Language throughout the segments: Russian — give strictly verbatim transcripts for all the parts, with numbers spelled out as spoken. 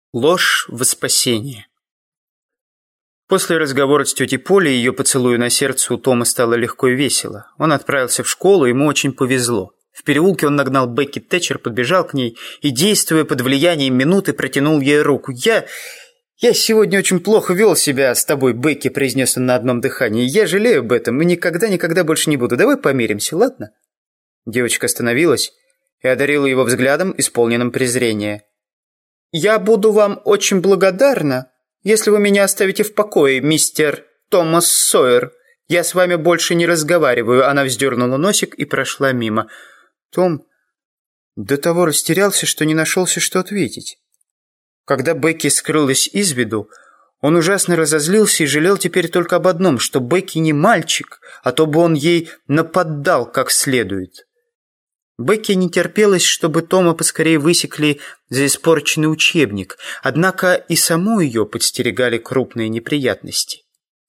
Ложь во спасение. После разговора с тетей Полей и ее поцелуя на сердце у Тома стало легко и весело. Он отправился в школу, ему очень повезло. В переулке он нагнал Бекки Тэтчер, подбежал к ней и, действуя под влиянием минуты, протянул ей руку. «Я... я сегодня очень плохо вел себя с тобой, Бекки», — произнес он на одном дыхании. «Я жалею об этом и никогда-никогда больше не буду. Давай помиримся, ладно?» Девочка остановилась и одарила его взглядом, исполненным презрения. «Я буду вам очень благодарна, если вы меня оставите в покое, мистер Томас Сойер. Я с вами больше не разговариваю». Она вздернула носик и прошла мимо. Том до того растерялся, что не нашелся, что ответить. Когда Бекки скрылась из виду, он ужасно разозлился и жалел теперь только об одном, что Бекки не мальчик, а то бы он ей наподдал как следует. Бекки не терпелось, чтобы Тома поскорее высекли за испорченный учебник, однако и саму ее подстерегали крупные неприятности.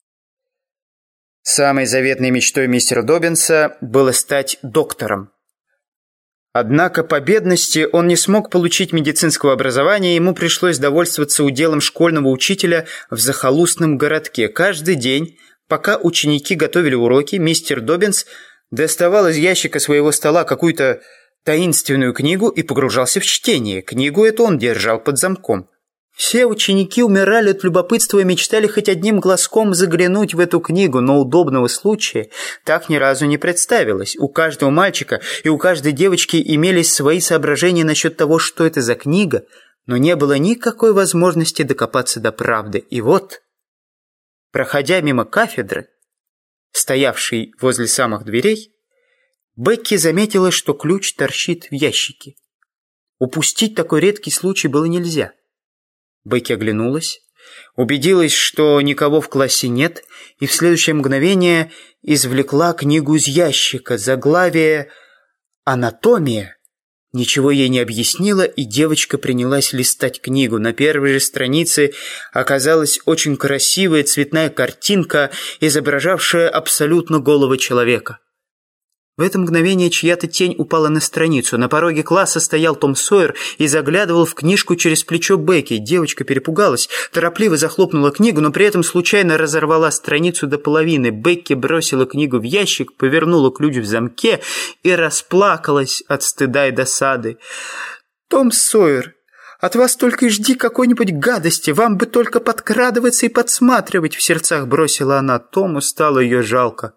Самой заветной мечтой мистера Доббинса было стать доктором. Однако по бедности он не смог получить медицинского образования, и ему пришлось довольствоваться уделом школьного учителя в захолустном городке. Каждый день, пока ученики готовили уроки, мистер Доббинс доставал из ящика своего стола какую-то таинственную книгу и погружался в чтение. Книгу эту он держал под замком. Все ученики умирали от любопытства и мечтали хоть одним глазком заглянуть в эту книгу, но удобного случая так ни разу не представилось. У каждого мальчика и у каждой девочки имелись свои соображения насчет того, что это за книга, но не было никакой возможности докопаться до правды. И вот, проходя мимо кафедры, стоявшей возле самых дверей, Бекки заметила, что ключ торчит в ящике. Упустить такой редкий случай было нельзя. Бекки оглянулась, убедилась, что никого в классе нет, и в следующее мгновение извлекла книгу из ящика. Заглавие «Анатомия» ничего ей не объяснило, и девочка принялась листать книгу. На первой же странице оказалась очень красивая цветная картинка, изображавшая абсолютно голого человека. В это мгновение чья-то тень упала на страницу. На пороге класса стоял Том Сойер и заглядывал в книжку через плечо Бекки. Девочка перепугалась, торопливо захлопнула книгу, но при этом случайно разорвала страницу до половины. Бекки бросила книгу в ящик, повернула ключ в замке и расплакалась от стыда и досады. «Том Сойер, от вас только и жди какой-нибудь гадости. Вам бы только подкрадываться и подсматривать», — в сердцах бросила она. Тому стало ее жалко.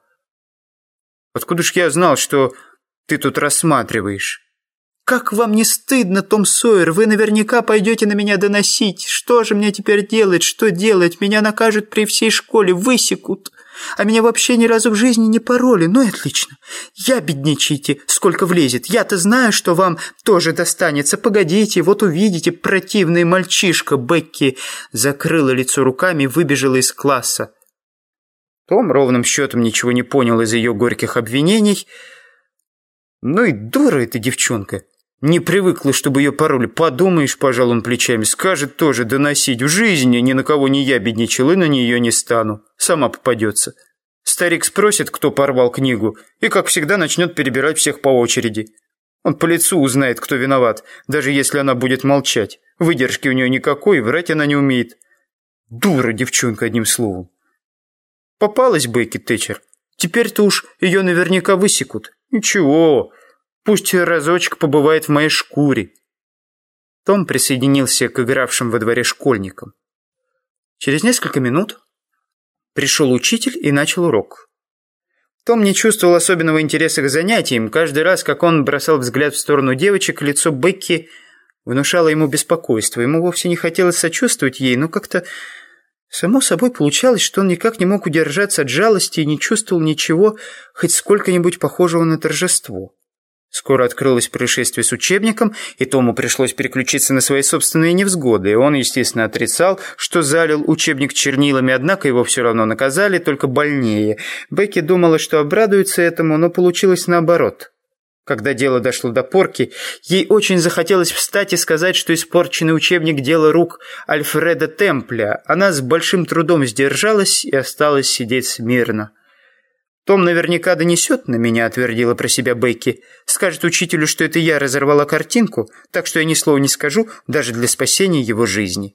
«Откуда ж я знал, что ты тут рассматриваешь?» «Как вам не стыдно, Том Сойер? Вы наверняка пойдете на меня доносить. Что же мне теперь делать? Что делать? Меня накажут при всей школе, высекут. А меня вообще ни разу в жизни не пороли. Ну и отлично. Я бедничайте, сколько влезет. Я-то знаю, что вам тоже достанется. Погодите, вот увидите, противный мальчишка». Бекки закрыла лицо руками и выбежала из класса. Том ровным счетом ничего не понял из ее горьких обвинений. Ну и дура эта девчонка. Не привыкла, чтобы ее пороли. Подумаешь, пожал он плечами, скажет тоже доносить. В жизни ни на кого не ябедничал и на нее не стану. Сама попадется. Старик спросит, кто порвал книгу, и, как всегда, начнет перебирать всех по очереди. Он по лицу узнает, кто виноват, даже если она будет молчать. Выдержки у нее никакой, врать она не умеет. Дура девчонка, одним словом. Попалась Бекки Тэтчер. Теперь-то уж ее наверняка высекут. Ничего, пусть разочек побывает в моей шкуре. Том присоединился к игравшим во дворе школьникам. Через несколько минут пришел учитель и начал урок. Том не чувствовал особенного интереса к занятиям. Каждый раз, как он бросал взгляд в сторону девочек, лицо Бекки внушало ему беспокойство. Ему вовсе не хотелось сочувствовать ей, но как-то само собой получалось, что он никак не мог удержаться от жалости и не чувствовал ничего, хоть сколько-нибудь похожего на торжество. Скоро открылось происшествие с учебником, и Тому пришлось переключиться на свои собственные невзгоды. И он, естественно, отрицал, что залил учебник чернилами, однако его все равно наказали, только больнее. Бекки думала, что обрадуется этому, но получилось наоборот. Когда дело дошло до порки, ей очень захотелось встать и сказать, что испорченный учебник – дело рук Альфреда Темпля. Она с большим трудом сдержалась и осталась сидеть смирно. «Том наверняка донесет на меня», — твердила про себя Бекки. «Скажет учителю, что это я разорвала картинку, так что я ни слова не скажу, даже для спасения его жизни».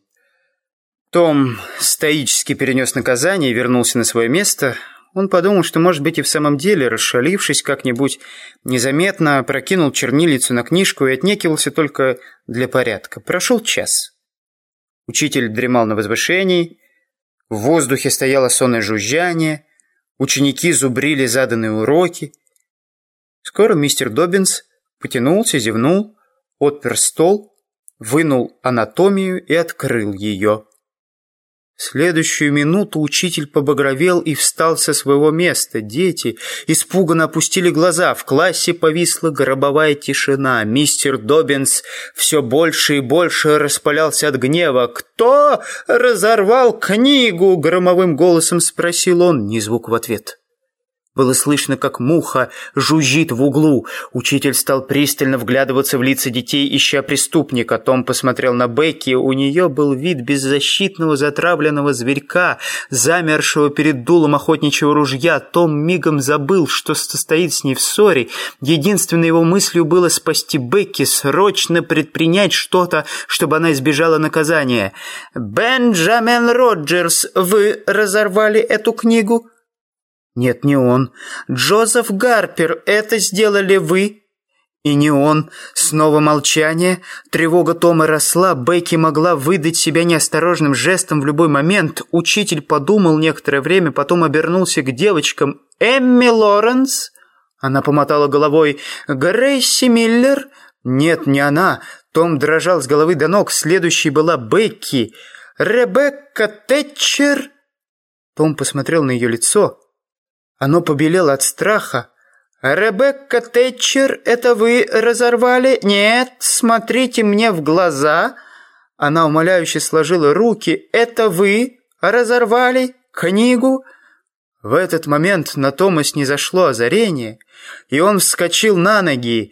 Том стоически перенес наказание и вернулся на свое место. Он подумал, что, может быть, и в самом деле, расшалившись как-нибудь, незаметно прокинул чернилицу на книжку и отнекивался только для порядка. Прошел час. Учитель дремал на возвышении, в воздухе стояло сонное жужжание, ученики зубрили заданные уроки. Скоро мистер Доббинс потянулся, зевнул, отпер стол, вынул анатомию и открыл ее. В следующую минуту учитель побагровел и встал со своего места. Дети испуганно опустили глаза. В классе повисла гробовая тишина. Мистер Доббинс все больше и больше распалялся от гнева. «Кто разорвал книгу?» — громовым голосом спросил он. Ни звук в ответ. Было слышно, как муха жужжит в углу. Учитель стал пристально вглядываться в лица детей, ища преступника. Том посмотрел на Бекки. У нее был вид беззащитного затравленного зверька, замершего перед дулом охотничьего ружья. Том мигом забыл, что состоит с ней в ссоре. Единственной его мыслью было спасти Бекки, срочно предпринять что-то, чтобы она избежала наказания. «Бенджамин Роджерс, вы разорвали эту книгу?» «Нет, не он. Джозеф Гарпер, это сделали вы?» «И не он». Снова молчание. Тревога Тома росла. Бекки могла выдать себя неосторожным жестом в любой момент. Учитель подумал некоторое время, потом обернулся к девочкам. «Эмми Лоренс?» Она помотала головой. «Грейси Миллер?» «Нет, не она». Том дрожал с головы до ног. Следующей была Бекки. «Ребекка Тэтчер?» Том посмотрел на ее лицо. Оно побелело от страха. «Ребекка Тэтчер, это вы разорвали?» «Нет, смотрите мне в глаза». Она умоляюще сложила руки. «Это вы разорвали книгу?» В этот момент на Тома снизошло озарение, и он вскочил на ноги.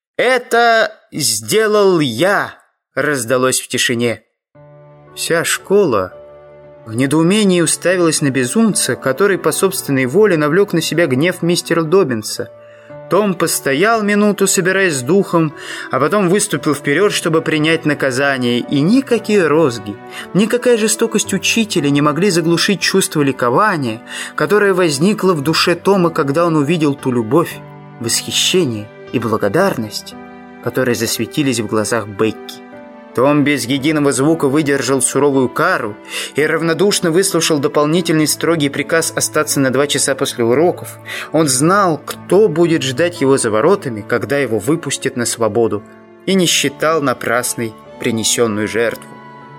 «Это сделал я!» — раздалось в тишине. Вся школа в недоумении уставилась на безумца, который по собственной воле навлек на себя гнев мистера Доббинса. Том постоял минуту, собираясь с духом, а потом выступил вперед, чтобы принять наказание. И никакие розги, никакая жестокость учителя не могли заглушить чувство ликования, которое возникло в душе Тома, когда он увидел ту любовь, восхищение и благодарность, которые засветились в глазах Бекки. Том без единого звука выдержал суровую кару и равнодушно выслушал дополнительный строгий приказ остаться на два часа после уроков. Он знал, кто будет ждать его за воротами, когда его выпустят на свободу, и не считал напрасной принесенную жертву.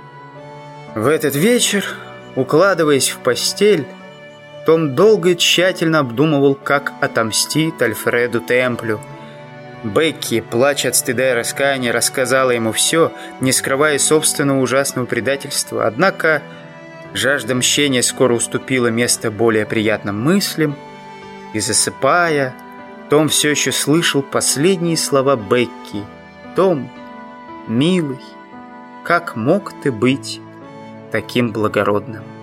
В этот вечер, укладываясь в постель, Том долго и тщательно обдумывал, как отомстить Альфреду Темплю. Бекки, плача от стыда и раскаяния, рассказала ему все, не скрывая собственного ужасного предательства. Однако жажда мщения скоро уступила место более приятным мыслям, и, засыпая, Том все еще слышал последние слова Бекки. «Том, милый, как мог ты быть таким благородным?»